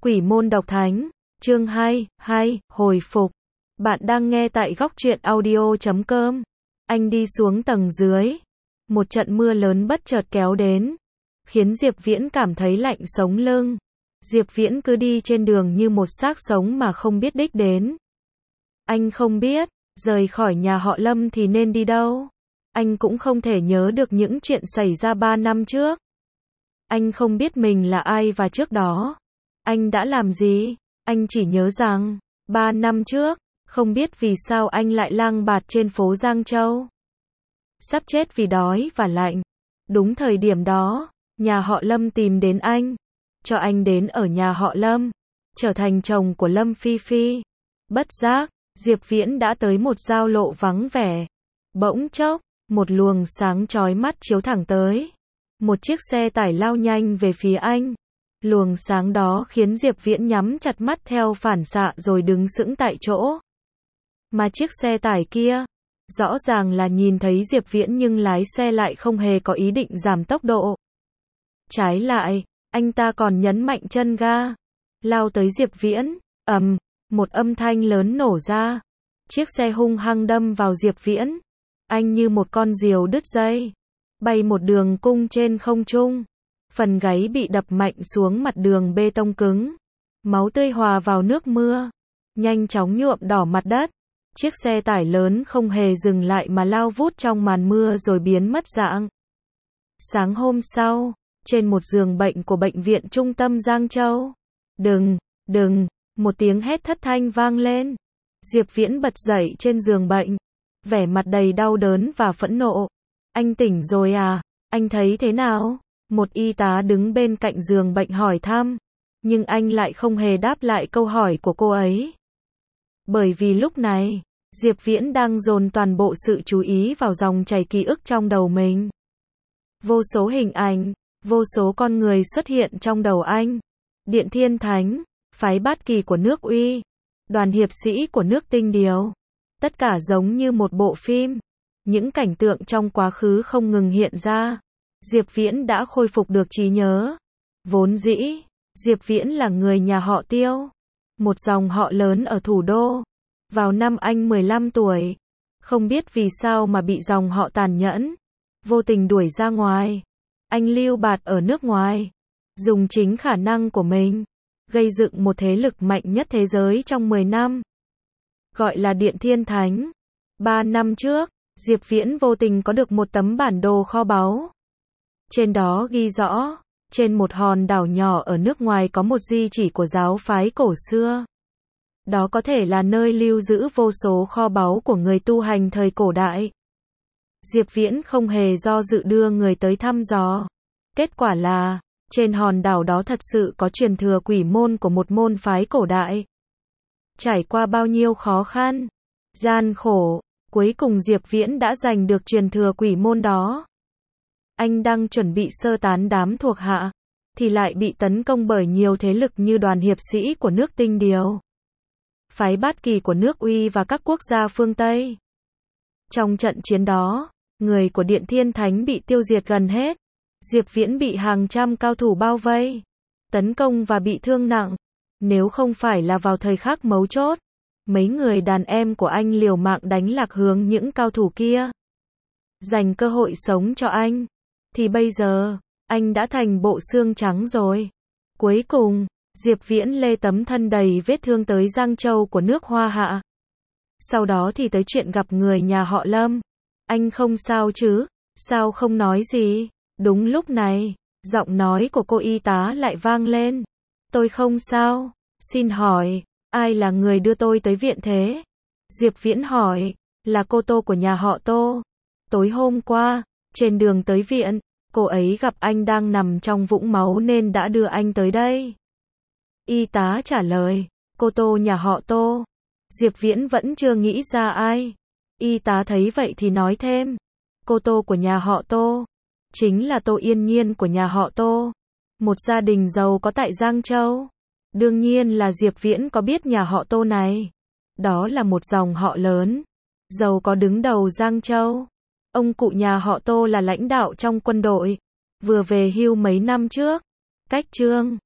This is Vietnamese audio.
Quỷ môn độc thánh, chương 2, hồi phục. Bạn đang nghe tại góc truyện audio.com. Anh đi xuống tầng dưới. Một trận mưa lớn bất chợt kéo đến, khiến Diệp Viễn cảm thấy lạnh sống lưng. Diệp Viễn cứ đi trên đường như một xác sống mà không biết đích đến. Anh không biết, rời khỏi nhà họ Lâm thì nên đi đâu. Anh cũng không thể nhớ được những chuyện xảy ra 3 năm trước. Anh không biết mình là ai và trước đó anh đã làm gì. Anh chỉ nhớ rằng 3 năm trước, không biết vì sao anh lại lang bạt trên phố Giang Châu. Sắp chết vì đói và lạnh. Đúng thời điểm đó, nhà họ Lâm tìm đến anh, cho anh đến ở nhà họ Lâm, trở thành chồng của Lâm Phi Phi. Bất giác, Diệp Viễn đã tới một giao lộ vắng vẻ. Bỗng chốc, một luồng sáng chói mắt chiếu thẳng tới. Một chiếc xe tải lao nhanh về phía anh. Luồng sáng đó khiến Diệp Viễn nhắm chặt mắt theo phản xạ rồi đứng sững tại chỗ. Mà chiếc xe tải kia, rõ ràng là nhìn thấy Diệp Viễn nhưng lái xe lại không hề có ý định giảm tốc độ. Trái lại, anh ta còn nhấn mạnh chân ga, lao tới Diệp Viễn. Ầm, một âm thanh lớn nổ ra. Chiếc xe hung hăng đâm vào Diệp Viễn. Anh như một con diều đứt dây, bay một đường cung trên không trung. Phần gáy bị đập mạnh xuống mặt đường bê tông cứng. Máu tươi hòa vào nước mưa, nhanh chóng nhuộm đỏ mặt đất. Chiếc xe tải lớn không hề dừng lại mà lao vút trong màn mưa rồi biến mất dạng. Sáng hôm sau, trên một giường bệnh của bệnh viện trung tâm Giang Châu. Đừng, một tiếng hét thất thanh vang lên. Diệp Viễn bật dậy trên giường bệnh, vẻ mặt đầy đau đớn và phẫn nộ. Anh tỉnh rồi à? Anh thấy thế nào? Một y tá đứng bên cạnh giường bệnh hỏi thăm, nhưng anh lại không hề đáp lại câu hỏi của cô ấy. Bởi vì lúc này, Diệp Viễn đang dồn toàn bộ sự chú ý vào dòng chảy ký ức trong đầu mình. Vô số hình ảnh, vô số con người xuất hiện trong đầu anh. Điện Thiên Thánh, phái Bát Kỳ của nước Uy, đoàn hiệp sĩ của nước Tinh Điều. Tất cả giống như một bộ phim. Những cảnh tượng trong quá khứ không ngừng hiện ra. Diệp Viễn đã khôi phục được trí nhớ. Vốn dĩ, Diệp Viễn là người nhà họ Tiêu, một dòng họ lớn ở thủ đô. Vào năm anh 15 tuổi, không biết vì sao mà bị dòng họ tàn nhẫn, vô tình đuổi ra ngoài. Anh lưu bạt ở nước ngoài, dùng chính khả năng của mình, gây dựng một thế lực mạnh nhất thế giới trong 10 năm. Gọi là Điện Thiên Thánh. 3 năm trước, Diệp Viễn vô tình có được một tấm bản đồ kho báu. Trên đó ghi rõ, trên một hòn đảo nhỏ ở nước ngoài có một di chỉ của giáo phái cổ xưa. Đó có thể là nơi lưu giữ vô số kho báu của người tu hành thời cổ đại. Diệp Viễn không hề do dự đưa người tới thăm dò. Kết quả là, trên hòn đảo đó thật sự có truyền thừa quỷ môn của một môn phái cổ đại. Trải qua bao nhiêu khó khăn, gian khổ, cuối cùng Diệp Viễn đã giành được truyền thừa quỷ môn đó. Anh đang chuẩn bị sơ tán đám thuộc hạ, thì lại bị tấn công bởi nhiều thế lực như đoàn hiệp sĩ của nước Tinh Điều, phái Bát Kỳ của nước Uy và các quốc gia phương Tây. Trong trận chiến đó, người của Điện Thiên Thánh bị tiêu diệt gần hết. Diệp Viễn bị hàng trăm cao thủ bao vây, tấn công và bị thương nặng. Nếu không phải là vào thời khắc mấu chốt, mấy người đàn em của anh liều mạng đánh lạc hướng những cao thủ kia, dành cơ hội sống cho anh, thì bây giờ, anh đã thành bộ xương trắng rồi. Cuối cùng, Diệp Viễn lê tấm thân đầy vết thương tới Giang Châu của nước Hoa Hạ. Sau đó thì tới chuyện gặp người nhà họ Lâm. Anh không sao chứ? Sao không nói gì? Đúng lúc này, giọng nói của cô y tá lại vang lên. Tôi không sao. Xin hỏi, ai là người đưa tôi tới viện thế? Diệp Viễn hỏi. Là cô Tô của nhà họ Tô. Tối hôm qua, trên đường tới viện, cô ấy gặp anh đang nằm trong vũng máu nên đã đưa anh tới đây. Y tá trả lời. Cô Tô nhà họ Tô. Diệp Viễn vẫn chưa nghĩ ra ai. Y tá thấy vậy thì nói thêm. Cô Tô của nhà họ Tô chính là Tô Yên Nhiên của nhà họ Tô, một gia đình giàu có tại Giang Châu. Đương nhiên là Diệp Viễn có biết nhà họ Tô này. Đó là một dòng họ lớn, giàu có đứng đầu Giang Châu. Ông cụ nhà họ Tô là lãnh đạo trong quân đội, vừa về hưu mấy năm trước. Cách Trương